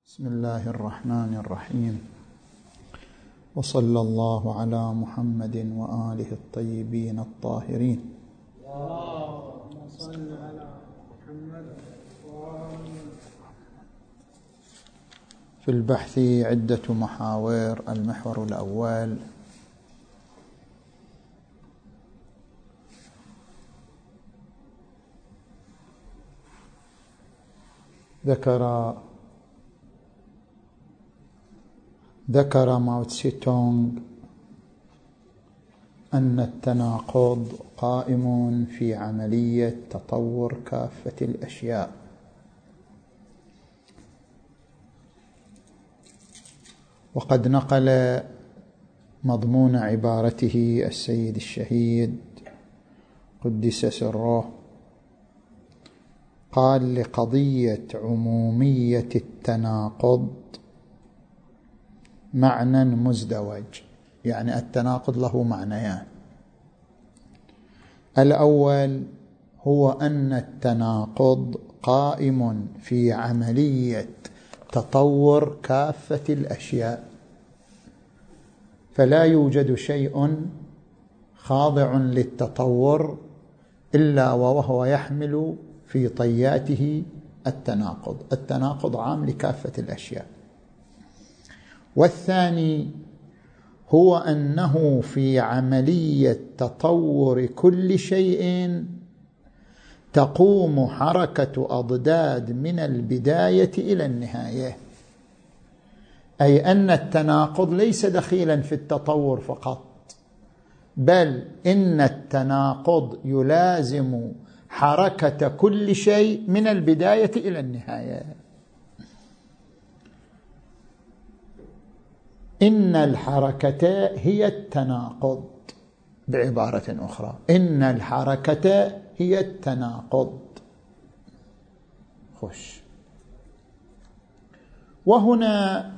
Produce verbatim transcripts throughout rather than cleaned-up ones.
بسم الله الرحمن الرحيم، وصلى الله على محمد وآله الطيبين الطاهرين. اللهم صل على محمد وآله. في البحث عدة محاور. المحور الأول: ذكر ذكر ماو تسي تونغ أن التناقض قائم في عملية تطور كافة الأشياء، وقد نقل مضمون عبارته السيد الشهيد قدس سره، قال: لقضية عمومية التناقض معنى مزدوج، يعني التناقض له معنيان. الأول هو أن التناقض قائم في عملية تطور كافة الأشياء، فلا يوجد شيء خاضع للتطور إلا وهو يحمل في طياته التناقض. التناقض عام لكافة الأشياء. والثاني هو أنه في عملية تطور كل شيء تقوم حركة أضداد من البداية إلى النهاية، أي أن التناقض ليس دخيلا في التطور فقط، بل إن التناقض يلازم حركة كل شيء من البداية إلى النهاية. إن الحركة هي التناقض، بعبارة أخرى إن الحركة هي التناقض. خش. وهنا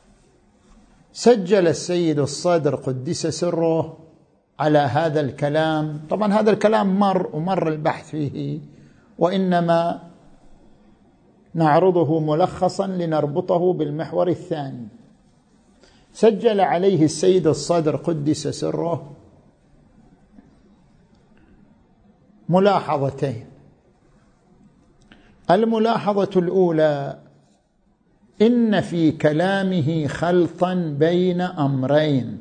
سجل السيد الصدر قدس سره على هذا الكلام. طبعا هذا الكلام مر ومر البحث فيه، وإنما نعرضه ملخصا لنربطه بالمحور الثاني. سجل عليه السيد الصدر قدس سره ملاحظتين. الملاحظة الأولى: إن في كلامه خلطا بين أمرين: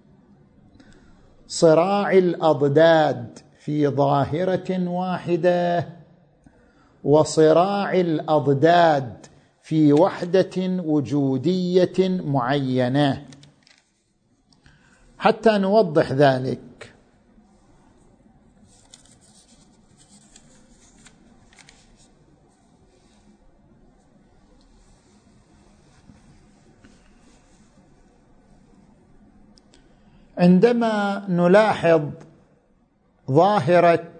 صراع الأضداد في ظاهرة واحدة، وصراع الأضداد في وحدة وجودية معينة. حتى نوضح ذلك، عندما نلاحظ ظاهرة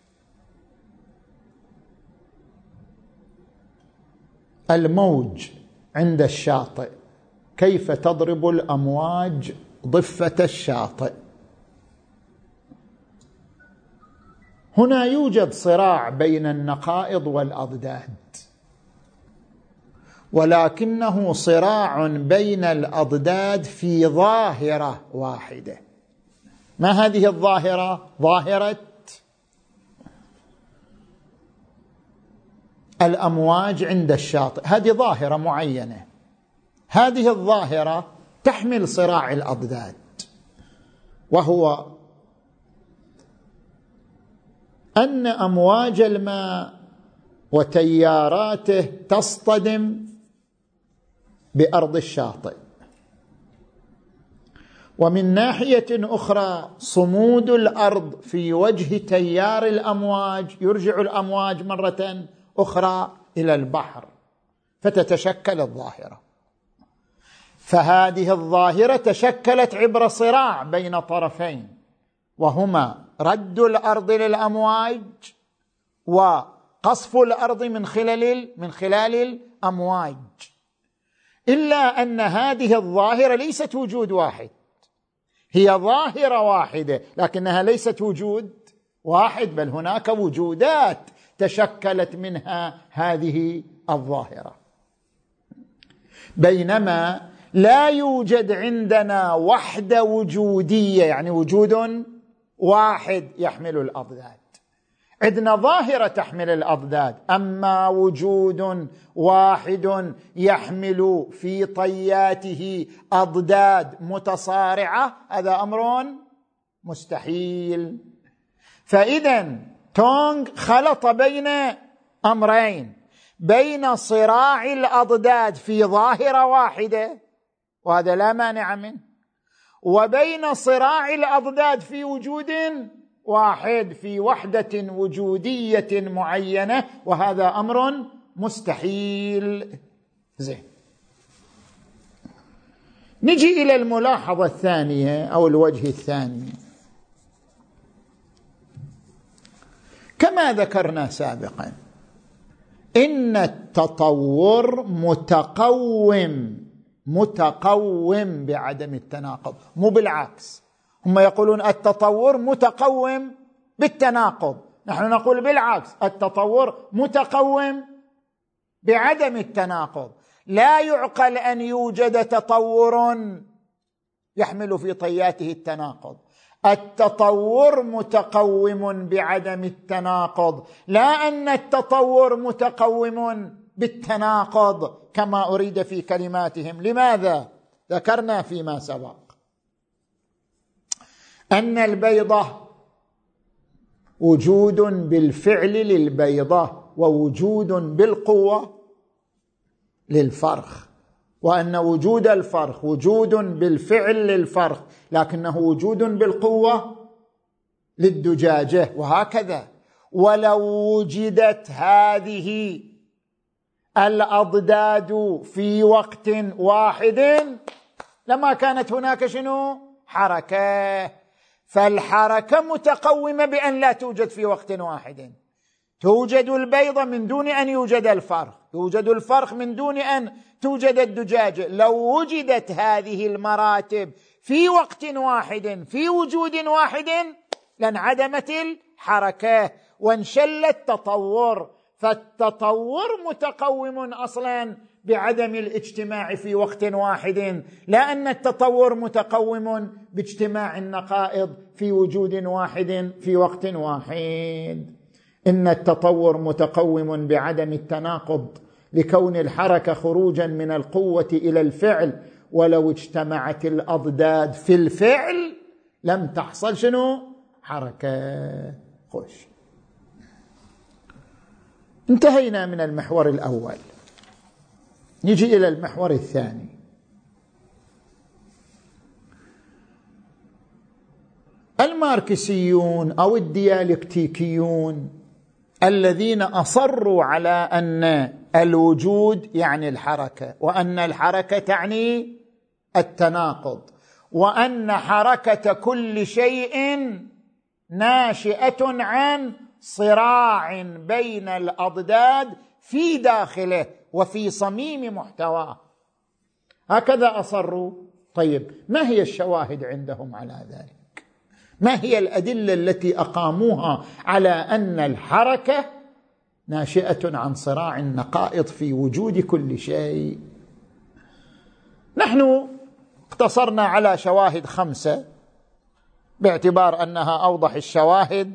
الموج عند الشاطئ، كيف تضرب الأمواج ضفة الشاطئ، هنا يوجد صراع بين النقائض والأضداد، ولكنه صراع بين الأضداد في ظاهرة واحدة. ما هذه الظاهرة؟ ظاهرة الأمواج عند الشاطئ. هذه ظاهرة معينة، هذه الظاهرة تحمل صراع الأضداد، وهو أن أمواج الماء وتياراته تصطدم بأرض الشاطئ، ومن ناحية أخرى صمود الأرض في وجه تيار الأمواج يرجع الأمواج مرة أخرى إلى البحر، فتتشكل الظاهرة. فهذه الظاهرة تشكلت عبر صراع بين طرفين، وهما رد الأرض للأمواج وقصف الأرض من خلال من خلال الأمواج. إلا أن هذه الظاهرة ليست وجود واحد، هي ظاهرة واحدة، لكنها ليست وجود واحد، بل هناك وجودات تشكلت منها هذه الظاهرة. بينما لا يوجد عندنا وحدة وجودية، يعني وجود واحد يحمل الأضداد. عندنا ظاهرة تحمل الأضداد، أما وجود واحد يحمل في طياته أضداد متصارعة هذا أمر مستحيل. فإذا تونغ خلط بين أمرين، بين صراع الأضداد في ظاهرة واحدة وهذا لا مانع منه، وبين صراع الأضداد في وجود واحد في وحدة وجودية معينة وهذا أمر مستحيل. زين، نجي إلى الملاحظة الثانية أو الوجه الثاني. كما ذكرنا سابقا إن التطور متقوم متقوم بعدم التناقض، مو بالعكس. هم يقولون التطور متقوم بالتناقض، نحن نقول بالعكس، التطور متقوم بعدم التناقض. لا يعقل أن يوجد تطور يحمل في طياته التناقض. التطور متقوم بعدم التناقض، لا أن التطور متقوم بالتناقض كما أريد في كلماتهم. لماذا؟ ذكرنا فيما سبق أن البيضة وجود بالفعل للبيضة ووجود بالقوة للفرخ، وأن وجود الفرخ وجود بالفعل للفرخ لكنه وجود بالقوة للدجاجة، وهكذا. ولو وجدت هذه الأضداد في وقت واحد لما كانت هناك شنو؟ حركة. فالحركة متقومة بأن لا توجد في وقت واحد. توجد البيضة من دون أن يوجد الفرخ، يوجد الفرخ من دون أن توجد الدجاجة. لو وجدت هذه المراتب في وقت واحد في وجود واحد لانعدمت الحركة وانشل التطور. فالتطور متقوم أصلا بعدم الاجتماع في وقت واحد، لا أن التطور متقوم باجتماع النقائض في وجود واحد في وقت واحد. إن التطور متقوم بعدم التناقض لكون الحركة خروجا من القوة إلى الفعل، ولو اجتمعت الأضداد في الفعل لم تحصل شنو؟ حركة. خوش، انتهينا من المحور الأول، نجي إلى المحور الثاني. الماركسيون أو الديالكتيكيون الذين أصروا على أن الوجود يعني الحركة، وأن الحركة تعني التناقض، وأن حركة كل شيء ناشئة عن صراع بين الأضداد في داخله وفي صميم محتواه، هكذا أصروا. طيب، ما هي الشواهد عندهم على ذلك؟ ما هي الأدلة التي أقاموها على أن الحركة ناشئة عن صراع النقائض في وجود كل شيء؟ نحن اقتصرنا على شواهد خمسة باعتبار أنها أوضح الشواهد،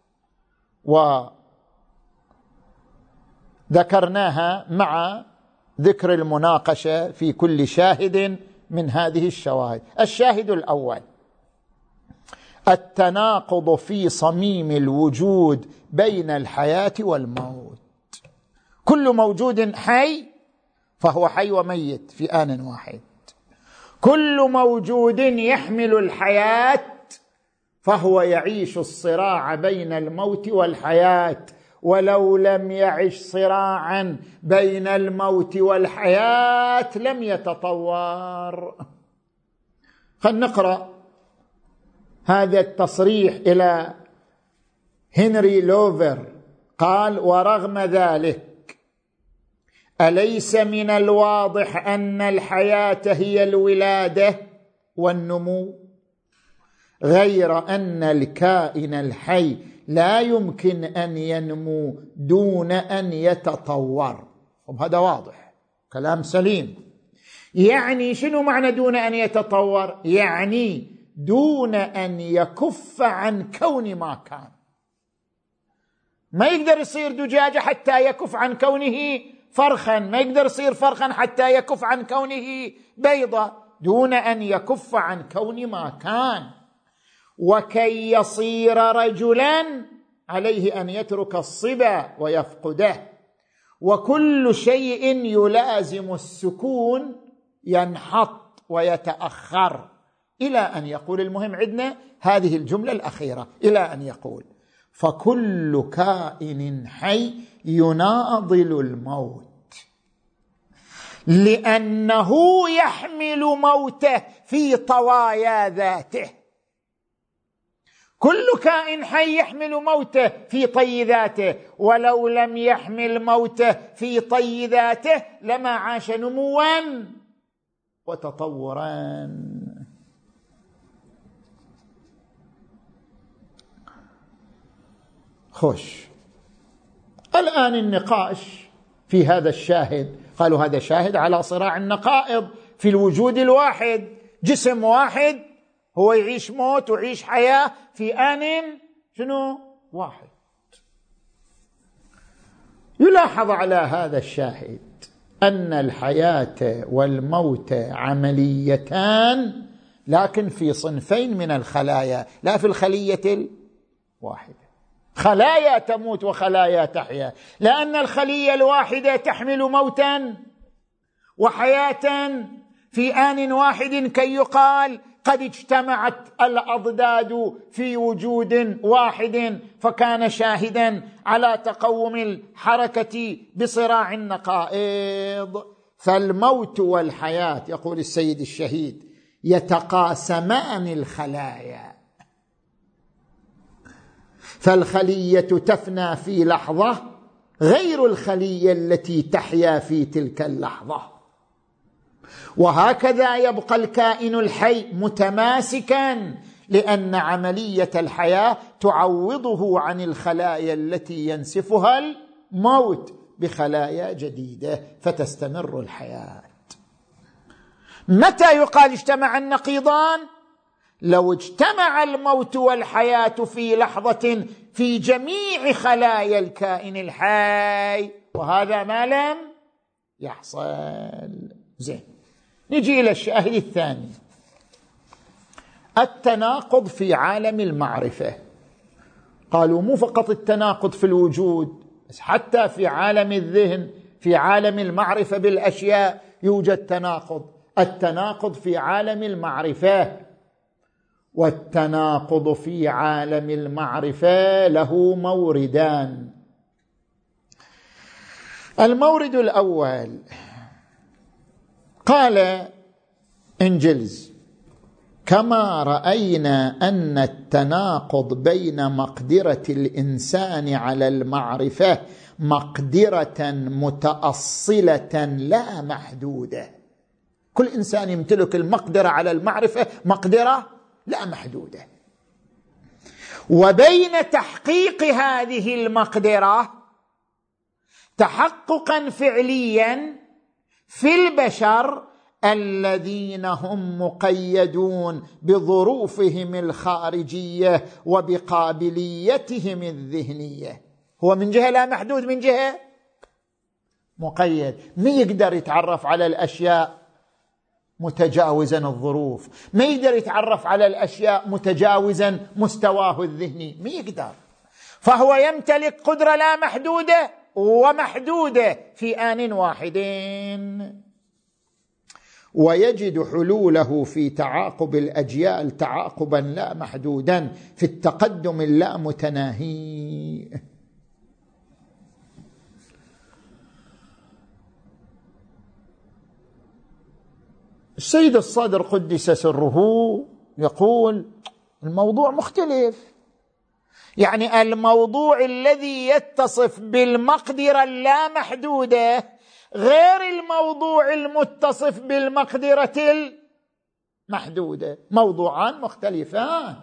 وذكرناها مع ذكر المناقشة في كل شاهد من هذه الشواهد. الشاهد الأول: التناقض في صميم الوجود بين الحياة والموت. كل موجود حي فهو حي وميت في آن واحد، كل موجود يحمل الحياة فهو يعيش الصراع بين الموت والحياة، ولو لم يعش صراعا بين الموت والحياة لم يتطور. خلينا نقرأ هذا التصريح إلى هنري لوفر. قال: ورغم ذلك أليس من الواضح أن الحياة هي الولادة والنمو، غير أن الكائن الحي لا يمكن أن ينمو دون أن يتطور. وهذا واضح، كلام سليم. يعني شنو معنى دون أن يتطور؟ يعني دون أن يكف عن كون ما كان. ما يقدر يصير دجاجة حتى يكف عن كونه فرخا، ما يقدر يصير فرخا حتى يكف عن كونه بيضة، دون أن يكف عن كون ما كان. وكي يصير رجلا عليه أن يترك الصبا ويفقده، وكل شيء يلازم السكون ينحط ويتأخر، إلى أن يقول، المهم عندنا هذه الجملة الأخيرة، إلى أن يقول: فكل كائن حي يناضل الموت لأنه يحمل موته في طوايا ذاته. كل كائن حي يحمل موته في طي ذاته، ولو لم يحمل موته في طي ذاته لما عاش نموا وتطورا. خوش، الآن النقاش في هذا الشاهد، قالوا هذا شاهد على صراع النقائض في الوجود الواحد، جسم واحد هو يعيش موت ويعيش حياة في آن شنو واحد. يلاحظ على هذا الشاهد أن الحياة والموت عمليتان، لكن في صنفين من الخلايا، لا في الخلية الواحدة. خلايا تموت وخلايا تحيا، لأن الخلية الواحدة تحمل موتا وحياة في آن واحد، كي يقال قد اجتمعت الأضداد في وجود واحد، فكان شاهدا على تقوم الحركة بصراع النقائض. فالموت والحياة، يقول السيد الشهيد، يتقاسمان الخلايا، فالخلية تفنى في لحظة غير الخلية التي تحيا في تلك اللحظة، وهكذا يبقى الكائن الحي متماسكا، لأن عملية الحياة تعوضه عن الخلايا التي ينسفها الموت بخلايا جديدة، فتستمر الحياة. متى يقال اجتمع النقيضان؟ لو اجتمع الموت والحياة في لحظة في جميع خلايا الكائن الحي، وهذا ما لم يحصل. زين، نجي إلى الشاهد الثاني، التناقض في عالم المعرفة. قالوا مو فقط التناقض في الوجود، بس حتى في عالم الذهن، في عالم المعرفة بالأشياء يوجد تناقض. التناقض في عالم المعرفة، والتناقض في عالم المعرفة له موردان. المورد الأول، قال إنجلز: كما رأينا أن التناقض بين مقدرة الإنسان على المعرفة مقدرة متأصلة لا محدودة، كل إنسان يمتلك المقدرة على المعرفة مقدرة لا محدودة، وبين تحقيق هذه المقدرة تحققا فعليا في البشر الذين هم مقيدون بظروفهم الخارجية وبقابليتهم الذهنية. هو من جهة لا محدود، من جهة مقيد، ما يقدر يتعرف على الأشياء متجاوزا الظروف، ما يقدر يتعرف على الأشياء متجاوزا مستواه الذهني، ما يقدر. فهو يمتلك قدرة لا محدودة ومحدودة في آن واحد، ويجد حلوله في تعاقب الأجيال تعاقبا لا محدودا في التقدم اللا متناهي. السيد الصادر قدس سره يقول الموضوع مختلف، يعني الموضوع الذي يتصف بالمقدرة اللامحدودة غير الموضوع المتصف بالمقدرة المحدودة، موضوعان مختلفان.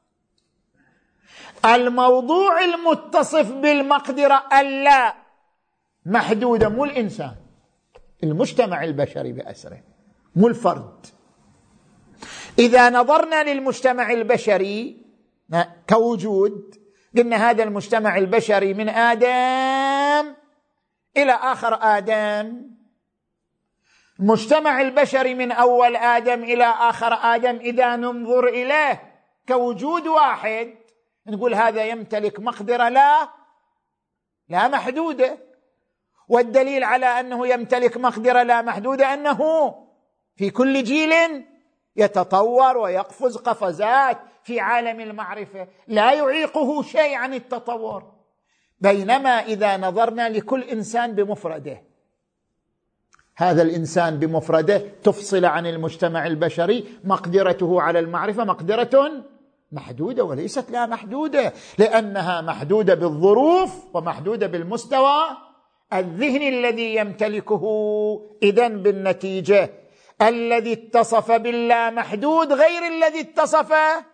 الموضوع المتصف بالمقدرة اللا محدودة مو الإنسان، المجتمع البشري بأسره، مو الفرد. إذا نظرنا للمجتمع البشري كوجود، قلنا هذا المجتمع البشري من آدم إلى آخر آدم. المجتمع البشري من أول آدم إلى آخر آدم إذا ننظر إليه كوجود واحد نقول هذا يمتلك مقدرة لا لا محدودة. والدليل على أنه يمتلك مقدرة لا محدودة أنه في كل جيل يتطور ويقفز قفزات في عالم المعرفة، لا يعيقه شيء عن التطور. بينما إذا نظرنا لكل إنسان بمفرده، هذا الإنسان بمفرده تفصل عن المجتمع البشري، مقدرته على المعرفة مقدرة محدودة وليست لا محدودة، لأنها محدودة بالظروف ومحدودة بالمستوى الذهني الذي يمتلكه. إذن بالنتيجة الذي اتصف باللامحدود غير الذي اتصف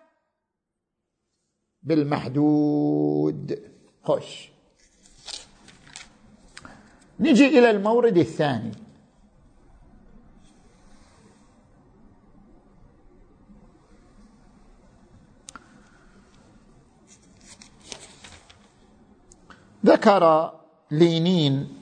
بالمحدود. خوش، نجي إلى المورد الثاني. ذكر لينين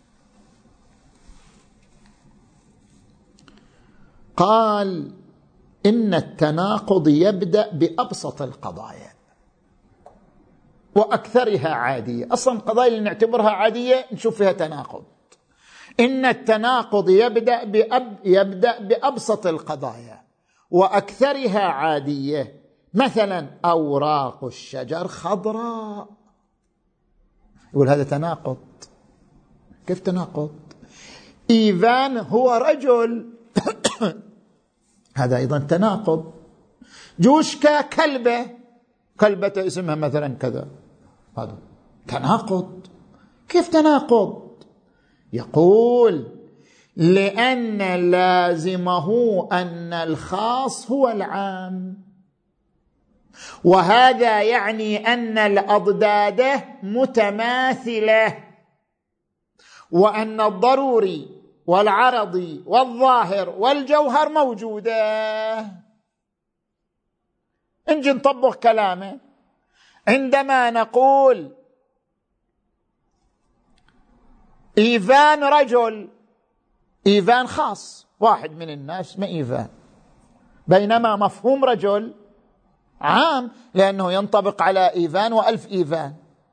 قال إن التناقض يبدأ بأبسط القضايا وأكثرها عادية. أصلا القضايا اللي نعتبرها عادية نشوف فيها تناقض. إن التناقض يبدأ بأب يبدأ بأبسط القضايا وأكثرها عادية. مثلا أوراق الشجر خضراء، يقول هذا تناقض. كيف تناقض؟ إيفان هو رجل هذا أيضا تناقض. جوشكا كلبة، كلبة اسمها مثلا كذا، هذا تناقض. كيف تناقض؟ يقول لأن لازمه أن الخاص هو العام، وهذا يعني أن الأضداد متماثلة، وأن الضروري والعرضي والظاهر والجوهر موجودة. نجي نطبق كلامه. عندما نقول إيفان رجل، إيفان خاص، واحد من الناس اسمه إيفان، بينما مفهوم رجل عام لأنه ينطبق على إيفان وألف إيفان.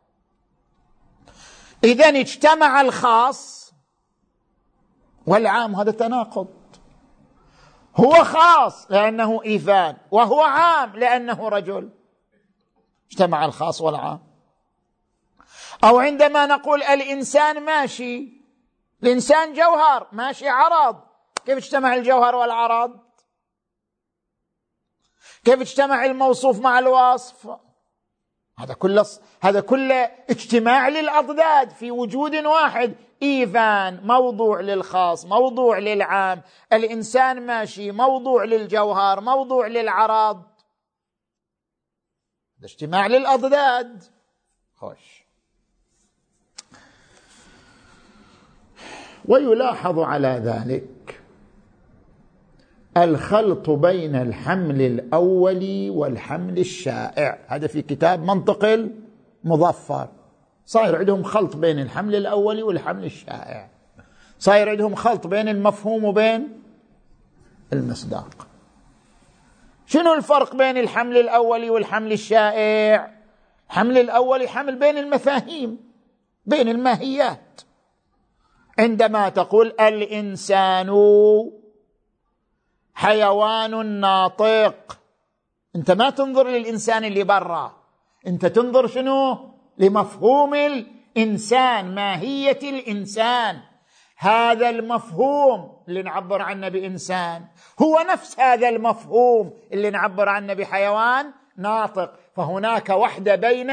إذن اجتمع الخاص والعام، هذا تناقض. هو خاص لأنه إيفان، وهو عام لأنه رجل. اجتمع الخاص والعام. أو عندما نقول الإنسان ماشي، الإنسان جوهر ماشي عرض، كيف اجتمع الجوهر والعرض؟ كيف اجتمع الموصوف مع الوصف؟ هذا كله هذا كله اجتماع للأضداد في وجود واحد. إيفان موضوع للخاص، موضوع للعام. الإنسان ماشي موضوع للجوهر، موضوع للعرض. هذا اجتماع للأضداد. خوش. ويلاحظ على ذلك الخلط بين الحمل الأولي والحمل الشائع. هذا في كتاب منطق المظفر. صاير عندهم خلط بين الحمل الأولي والحمل الشائع، صاير عندهم خلط بين المفهوم وبين المصداق. شنو الفرق بين الحمل الأولي والحمل الشائع؟ الحمل الأولي حمل بين المفاهيم، بين الماهيات. عندما تقول الإنسان حيوان ناطق، أنت ما تنظر للإنسان اللي برا، أنت تنظر شنو؟ لمفهوم الإنسان، ماهية الإنسان. هذا المفهوم اللي نعبر عنه بإنسان هو نفس هذا المفهوم اللي نعبر عنه بحيوان ناطق. فهناك وحدة بين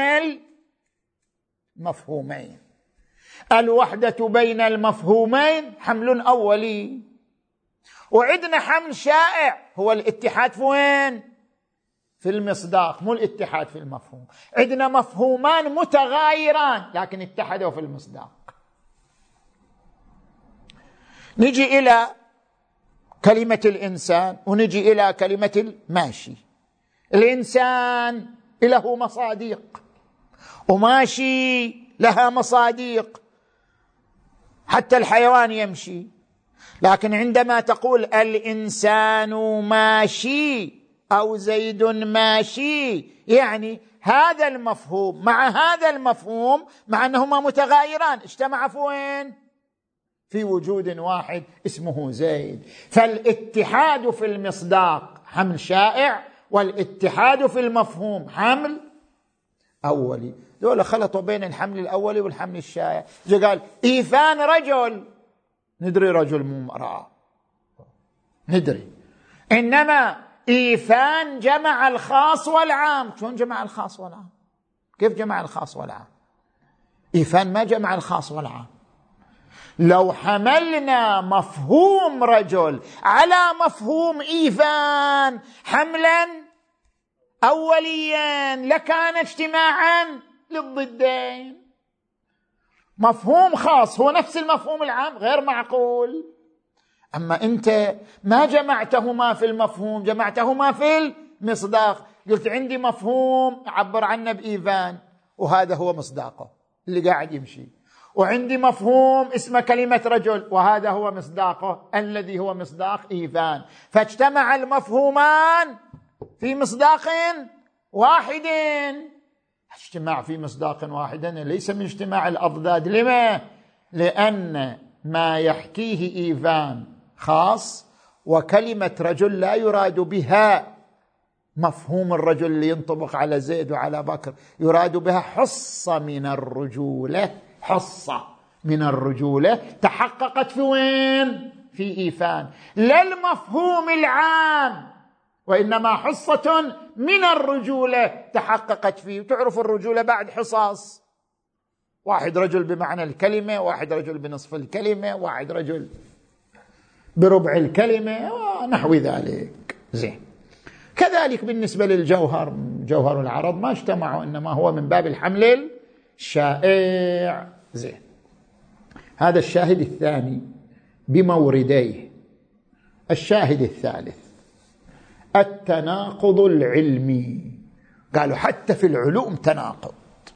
المفهومين. الوحدة بين المفهومين حمل أولي. وعندنا حمل شائع هو الاتحاد في وين؟ في المصداق، مو الاتحاد في المفهوم. عندنا مفهومان متغايران لكن اتحدوا في المصداق. نجي إلى كلمة الإنسان ونجي إلى كلمة الماشي. الإنسان له مصاديق وماشي لها مصاديق، حتى الحيوان يمشي. لكن عندما تقول الإنسان ماشي أو زيد ماشي، يعني هذا المفهوم مع هذا المفهوم، مع أنهما متغايران، اجتمع في وين؟ في وجود واحد اسمه زيد. فالاتحاد في المصداق حمل شائع، والاتحاد في المفهوم حمل أولي. دول خلطوا بين الحمل الأولي والحمل الشائع. جاء قال إيفان رجل، ندري رجل مو امرأة، ندري. إنما إيفان جمع الخاص والعام. شلون جمع الخاص والعام؟ كيف جمع الخاص والعام؟ إيفان ما جمع الخاص والعام. لو حملنا مفهوم رجل على مفهوم إيفان حملا أوليا لكان اجتماعا للضدين. مفهوم خاص هو نفس المفهوم العام، غير معقول. أما أنت ما جمعتهما في المفهوم، جمعتهما في المصداق. قلت عندي مفهوم عبر عنه بإيفان، وهذا هو مصداقه اللي قاعد يمشي، وعندي مفهوم اسمه كلمة رجل، وهذا هو مصداقه الذي هو مصداق إيفان. فاجتمع المفهومان في مصداق واحد. اجتماع في مصداق واحد ليس من اجتماع الأضداد. لما؟ لأن ما يحكيه إيفان خاص، وكلمة رجل لا يراد بها مفهوم الرجل اللي ينطبق على زيد وعلى بكر، يراد بها حصة من الرجولة، حصة من الرجولة تحققت في وين؟ في إيفان. لا المفهوم العام، وإنما حصة من الرجولة تحققت فيه. تعرف الرجولة بعد حصص، واحد رجل بمعنى الكلمة، واحد رجل بنصف الكلمة، واحد رجل بربع الكلمة ونحو ذلك. زين. كذلك بالنسبة للجوهر، جوهر العرض ما اجتمعوا، إنما هو من باب الحمل الشائع. زين. هذا الشاهد الثاني بمورديه. الشاهد الثالث التناقض العلمي. قالوا حتى في العلوم تناقض.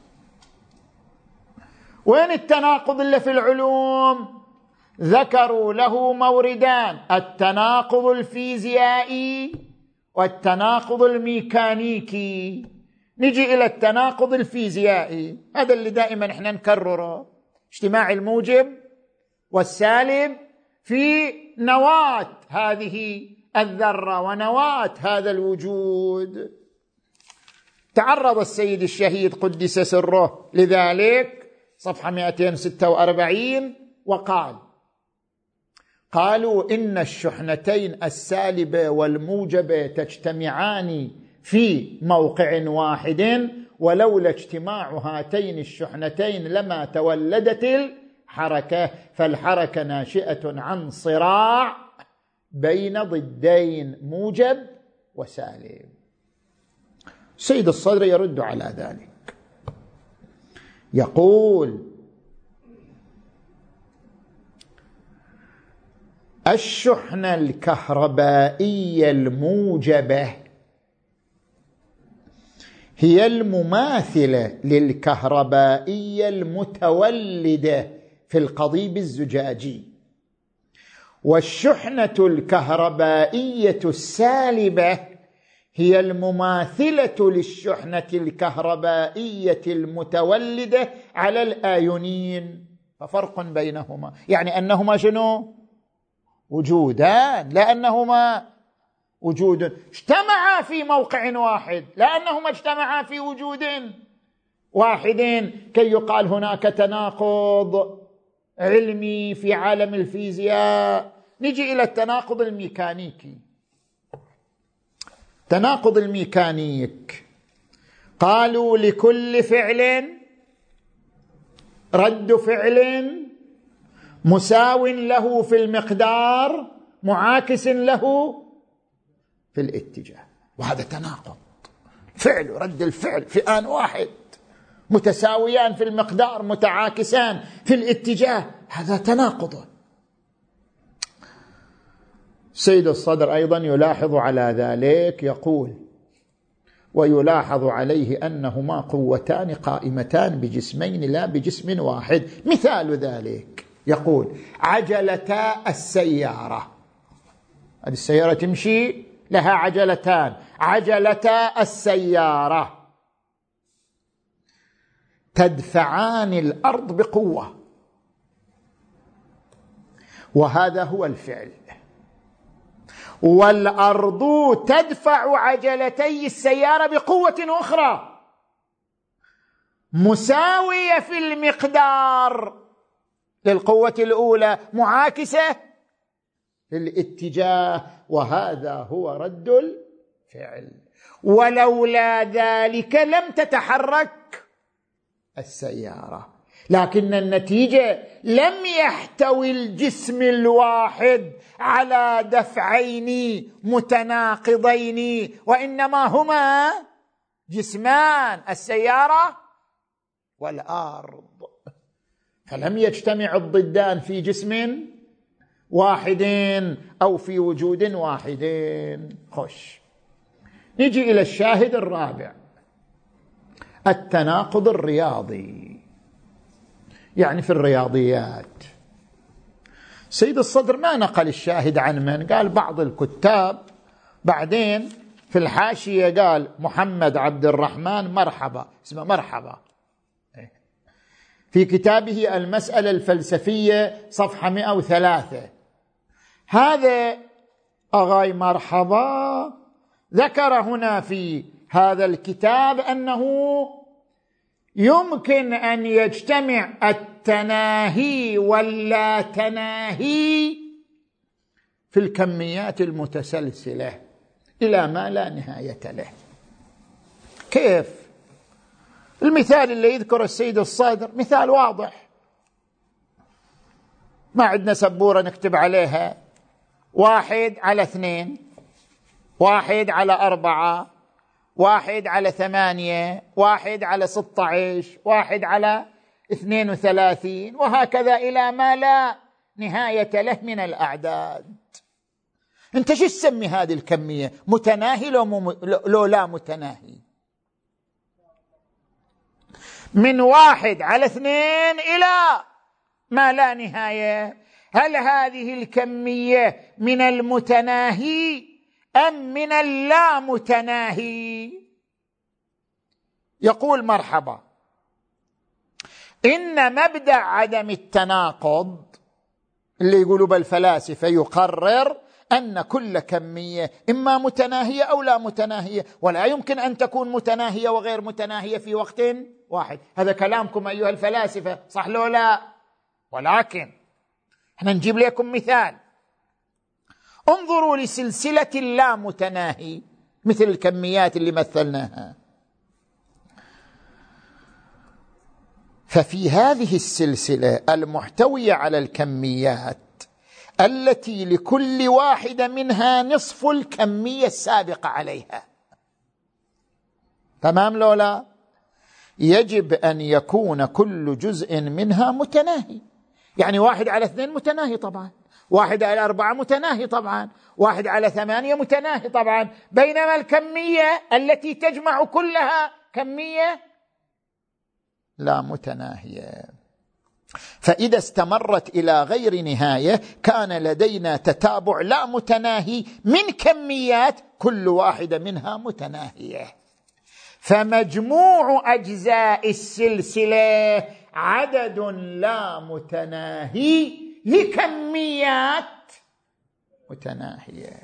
وين التناقض اللي في العلوم؟ ذكروا له موردان: التناقض الفيزيائي والتناقض الميكانيكي. نجي إلى التناقض الفيزيائي، هذا اللي دائما احنا نكرره: اجتماع الموجب والسالب في نواة هذه الذرة ونواة هذا الوجود. تعرض السيد الشهيد قدس سره لذلك، صفحة مئتين وستة وأربعين، وقال: قالوا إن الشحنتين السالبة والموجبة تجتمعان في موقع واحد، ولولا اجتماع هاتين الشحنتين لما تولدت الحركة، فالحركة ناشئة عن صراع بين ضدين موجب وسالب. سيد الصدر يرد على ذلك، يقول: الشحنة الكهربائية الموجبة هي المماثلة للكهربائية المتولدة في القضيب الزجاجي، والشحنة الكهربائية السالبة هي المماثلة للشحنة الكهربائية المتولدة على الآيونين. ففرق بينهما، يعني أنهما شنو؟ وجودان، لأنهما وجود اجتمعا في موقع واحد، لأنهما اجتمعا في وجود واحد، كي يقال هناك تناقض علمي في عالم الفيزياء. نجي إلى التناقض الميكانيكي. تناقض الميكانيك، قالوا: لكل فعل رد فعل مساو له في المقدار معاكس له في الاتجاه. وهذا تناقض، فعل ورد الفعل في آن واحد، متساويان في المقدار متعاكسان في الاتجاه، هذا تناقض. سيد الصدر أيضا يلاحظ على ذلك، يقول: ويلاحظ عليه أنهما قوتان قائمتان بجسمين لا بجسم واحد. مثال ذلك يقول: عجلتا السيارة، هذه السيارة تمشي لها عجلتان، عجلتا السيارة تدفعان الأرض بقوة، وهذا هو الفعل، والأرض تدفع عجلتي السيارة بقوة أخرى مساوية في المقدار للقوة الأولى، معاكسة في الاتجاه، وهذا هو رد الفعل. ولولا ذلك لم تتحرك السيارة، لكن النتيجة لم يحتوي الجسم الواحد على دفعين متناقضين، وإنما هما جسمان، السيارة والأرض، فلم يجتمع الضدان في جسم واحد أو في وجود واحد. خش نجي إلى الشاهد الرابع، التناقض الرياضي، يعني في الرياضيات. سيد الصدر ما نقل الشاهد عن من، قال بعض الكتاب، بعدين في الحاشية قال محمد عبد الرحمن مرحبا، اسمه مرحبا، في كتابه المسألة الفلسفية صفحة مئة وثلاثة. هذا أغاي مرحبا ذكر هنا في هذا الكتاب أنه يمكن أن يجتمع التناهي واللا تناهي في الكميات المتسلسلة إلى ما لا نهاية له. كيف؟ المثال اللي يذكر السيد الصادر مثال واضح، ما عندنا سبورة نكتب عليها واحد على اثنين، واحد على أربعة، واحد على ثمانية، واحد على ستة عشر، واحد على اثنين وثلاثين، وهكذا إلى ما لا نهاية له من الأعداد. انت شو تسمي هذه الكمية؟ متناهي لو, مم... لو لا متناهي؟ من واحد على اثنين إلى ما لا نهاية. هل هذه الكمية من المتناهي أم من اللا متناهي؟ يقول مرحبا: إن مبدأ عدم التناقض اللي يقولوا بالفلاسفة يقرر أن كل كمية إما متناهية أو لا متناهية، ولا يمكن أن تكون متناهية وغير متناهية في وقت واحد. هذا كلامكم أيها الفلاسفة، صح لو لا؟ ولكن احنا نجيب لكم مثال. انظروا لسلسلة لا متناهي مثل الكميات اللي مثلناها، ففي هذه السلسلة المحتوية على الكميات التي لكل واحدة منها نصف الكمية السابقة عليها، تمام لولا؟ يجب أن يكون كل جزء منها متناهي. يعني واحد على اثنين متناهي طبعا، واحد على أربعة متناهي طبعا، واحد على ثمانية متناهي طبعا، بينما الكمية التي تجمع كلها كمية لا متناهية. فإذا استمرت إلى غير نهاية كان لدينا تتابع لا متناهي من كميات كل واحدة منها متناهية، فمجموع أجزاء السلسلة عدد لا متناهي لكميات متناهية.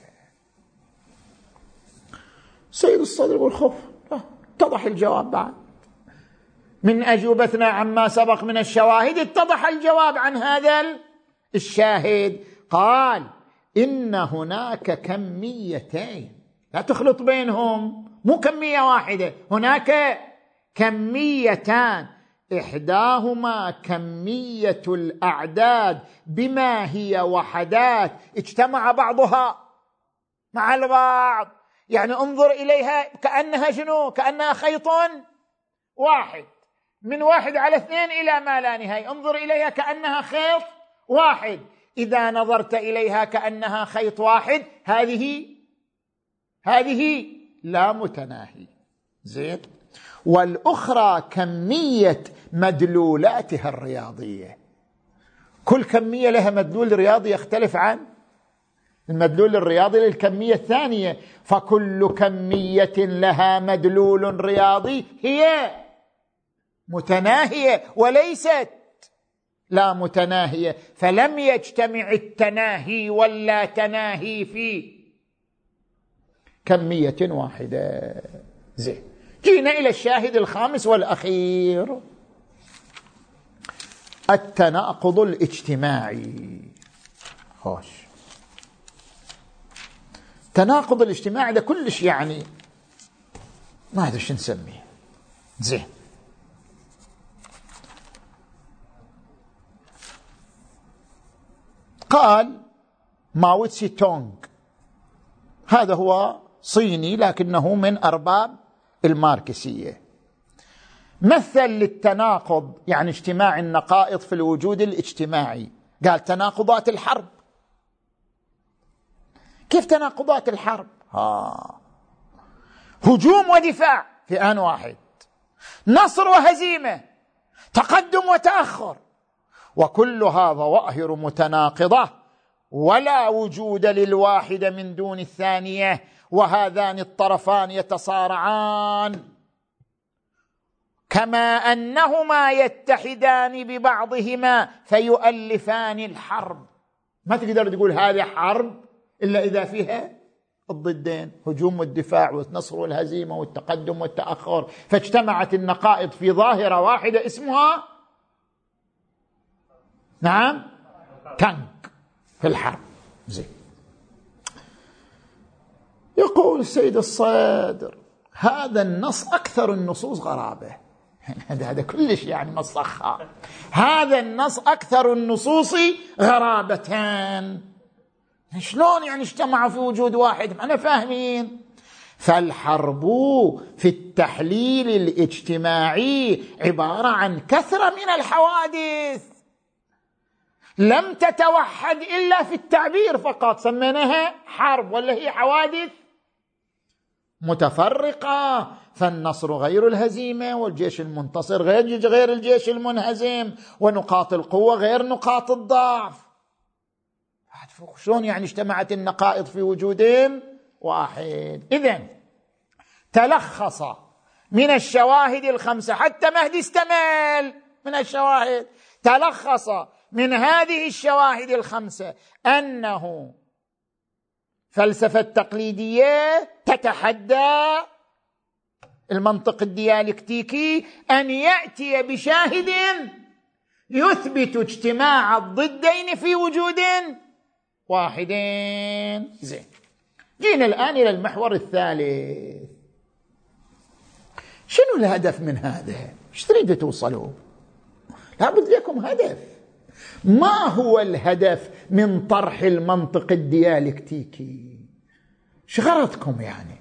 سيد الصدر يقول خف، اتضح الجواب بعد من أجوبتنا عما سبق من الشواهد، اتضح الجواب عن هذا الشاهد. قال إن هناك كميتين لا تخلط بينهم، مو كمية واحدة، هناك كميتان، إحداهما كمية الأعداد بما هي وحدات اجتمع بعضها مع البعض. يعني انظر إليها كأنها شنو؟ كأنها خيط واحد، من واحد على اثنين إلى ما لا نهاية، انظر إليها كأنها خيط واحد، إذا نظرت إليها كأنها خيط واحد، هذه هذه لا متناهي. زين. والأخرى كمية مدلولاتها الرياضية، كل كمية لها مدلول رياضي يختلف عن المدلول الرياضي للكمية الثانية، فكل كمية لها مدلول رياضي هي متناهية وليست لا متناهية، فلم يجتمع التناهي ولا تناهي في كمية واحدة. زين. جينا إلى الشاهد الخامس والأخير، التناقض الاجتماعي. خوش، التناقض الاجتماعي ده كلش يعني ما أدري شو نسميه. زين. قال ماو تسي تونغ، هذا هو صيني لكنه من أرباب الماركسية، مثل للتناقض يعني اجتماع النقائض في الوجود الاجتماعي، قال تناقضات الحرب. كيف تناقضات الحرب؟ ها. هجوم ودفاع في آن واحد، نصر وهزيمة، تقدم وتأخر، وكلها ظواهر متناقضة ولا وجود للواحدة من دون الثانية، وهذان الطرفان يتصارعان كما أنهما يتحدان ببعضهما فيؤلفان الحرب. ما تقدر تقول هذه حرب إلا إذا فيها الضدين، هجوم والدفاع والنصر والهزيمة والتقدم والتأخر، فاجتمعت النقائض في ظاهرة واحدة اسمها نعم تانك في الحرب. زين. يقول السيد الصدر هذا النص أكثر النصوص غرابة. هذا هذا كلش يعني مصخة. هذا النص أكثر النصوص غرابة. شلون يعني اجتمعوا في وجود واحد؟ أنا فاهمين. فالحرب في التحليل الاجتماعي عبارة عن كثرة من الحوادث لم تتوحد إلا في التعبير فقط، سميناها حرب، ولا هي حوادث متفرقة. فالنصر غير الهزيمة، والجيش المنتصر غير غير الجيش المنهزم، ونقاط القوة غير نقاط الضعف. شلون يعني اجتمعت النقائض في وجودين واحد؟ إذن تلخص من الشواهد الخمسة، حتى مهدي استمل من الشواهد، تلخص من هذه الشواهد الخمسة أنه فلسفة تقليدية تتحدى المنطق الديالكتيكي أن يأتي بشاهد يثبت اجتماع الضدين في وجود واحدين. زين. جينا الآن إلى المحور الثالث. شنو الهدف من هذا؟ ايش تريدوا توصلوا؟ لابد لكم هدف. ما هو الهدف من طرح المنطق الديالكتيكي؟ شو غرضكم يعني؟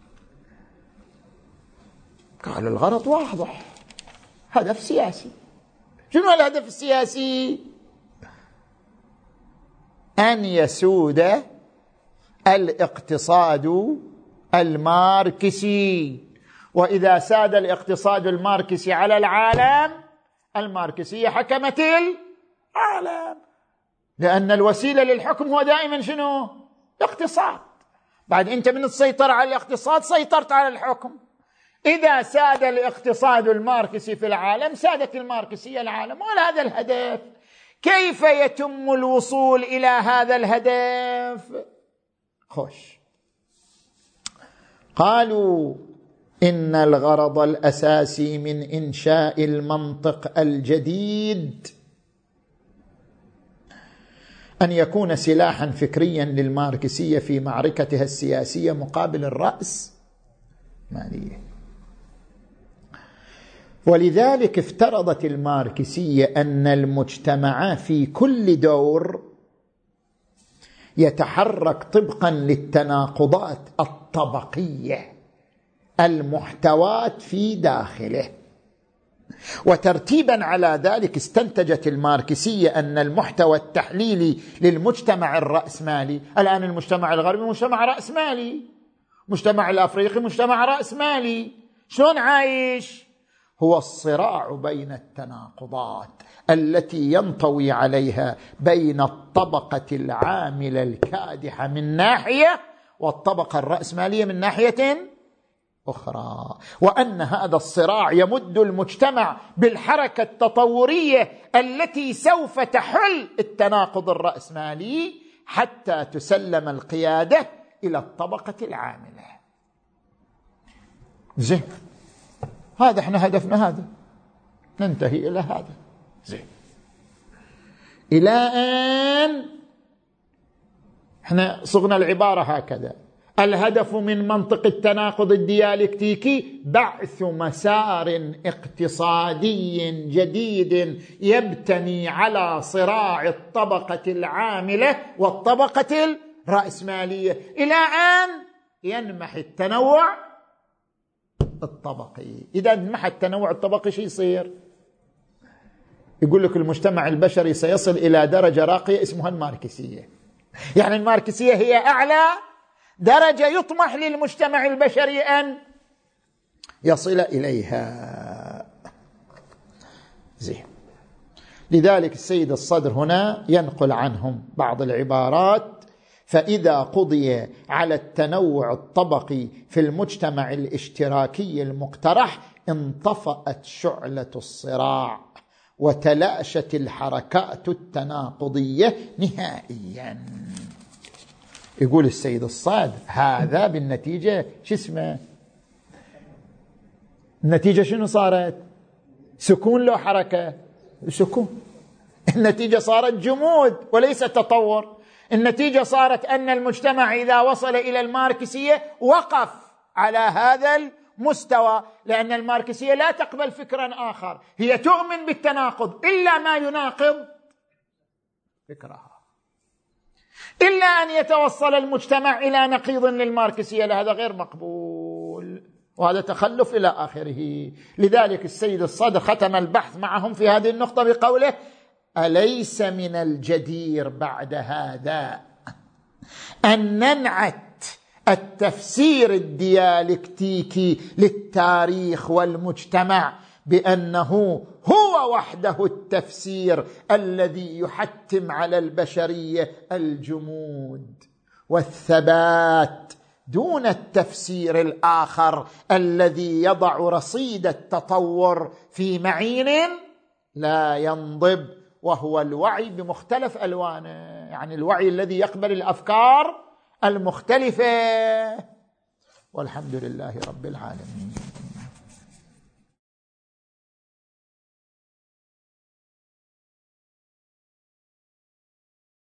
قال الغرض واضح، هدف سياسي. شنو الهدف السياسي؟ أن يسود الاقتصاد الماركسي، وإذا ساد الاقتصاد الماركسي على العالم، الماركسية حكمت العالم، لأن الوسيلة للحكم هو دائما شنو؟ الاقتصاد. بعد أنت من تسيطر على الاقتصاد سيطرت على الحكم. إذا ساد الاقتصاد الماركسي في العالم سادت الماركسية العالم، ولا هذا الهدف. كيف يتم الوصول إلى هذا الهدف؟ خوش. قالوا إن الغرض الأساسي من إنشاء المنطق الجديد أن يكون سلاحا فكريا للماركسية في معركتها السياسية مقابل الرأس مالية. ولذلك افترضت الماركسية أن المجتمع في كل دور يتحرك طبقا للتناقضات الطبقية المحتوات في داخله. وترتيبا على ذلك استنتجت الماركسية أن المحتوى التحليلي للمجتمع الرأسمالي، الآن المجتمع الغربي مجتمع رأسمالي، مجتمع الأفريقي مجتمع رأسمالي، شلون عايش؟ هو الصراع بين التناقضات التي ينطوي عليها بين الطبقة العاملة الكادحة من ناحية والطبقة الرأسمالية من ناحية أخرى، وأن هذا الصراع يمد المجتمع بالحركة التطورية التي سوف تحل التناقض الرأسمالي حتى تسلم القيادة إلى الطبقة العاملة. زين، هذا احنا هدفنا، هذا ننتهي إلى هذا. زين، إلى أن احنا صغنا العبارة هكذا: الهدف من منطق التناقض الديالكتيكي بعث مسار اقتصادي جديد يبتني على صراع الطبقة العاملة والطبقة الرأسمالية إلى أن ينمح التنوع الطبقي. إذا انمح التنوع الطبقي شو يصير؟ يقول لك المجتمع البشري سيصل إلى درجة راقية اسمها الماركسية. يعني الماركسية هي أعلى درجة يطمح للمجتمع البشري أن يصل إليها. زين، لذلك السيد الصدر هنا ينقل عنهم بعض العبارات: فإذا قضي على التنوع الطبقي في المجتمع الاشتراكي المقترح انطفأت شعلة الصراع وتلاشت الحركات التناقضية نهائيا. يقول السيد الصاد هذا بالنتيجة شو اسمه؟ النتيجة شنو صارت؟ سكون لو حركة؟ سكون. النتيجة صارت جمود وليس تطور. النتيجة صارت أن المجتمع إذا وصل إلى الماركسية وقف على هذا المستوى، لأن الماركسية لا تقبل فكرا آخر، هي تؤمن بالتناقض إلا ما يناقض فكرها، إلا أن يتوصل المجتمع إلى نقيض للماركسية، لهذا غير مقبول، وهذا تخلف إلى آخره. لذلك السيد الصدر ختم البحث معهم في هذه النقطة بقوله: أليس من الجدير بعد هذا أن ننعت التفسير الديالكتيكي للتاريخ والمجتمع بأنه هو وحده التفسير الذي يحتم على البشرية الجمود والثبات دون التفسير الآخر الذي يضع رصيد التطور في معين لا ينضب، وهو الوعي بمختلف ألوانه، يعني الوعي الذي يقبل الأفكار المختلفة. والحمد لله رب العالمين.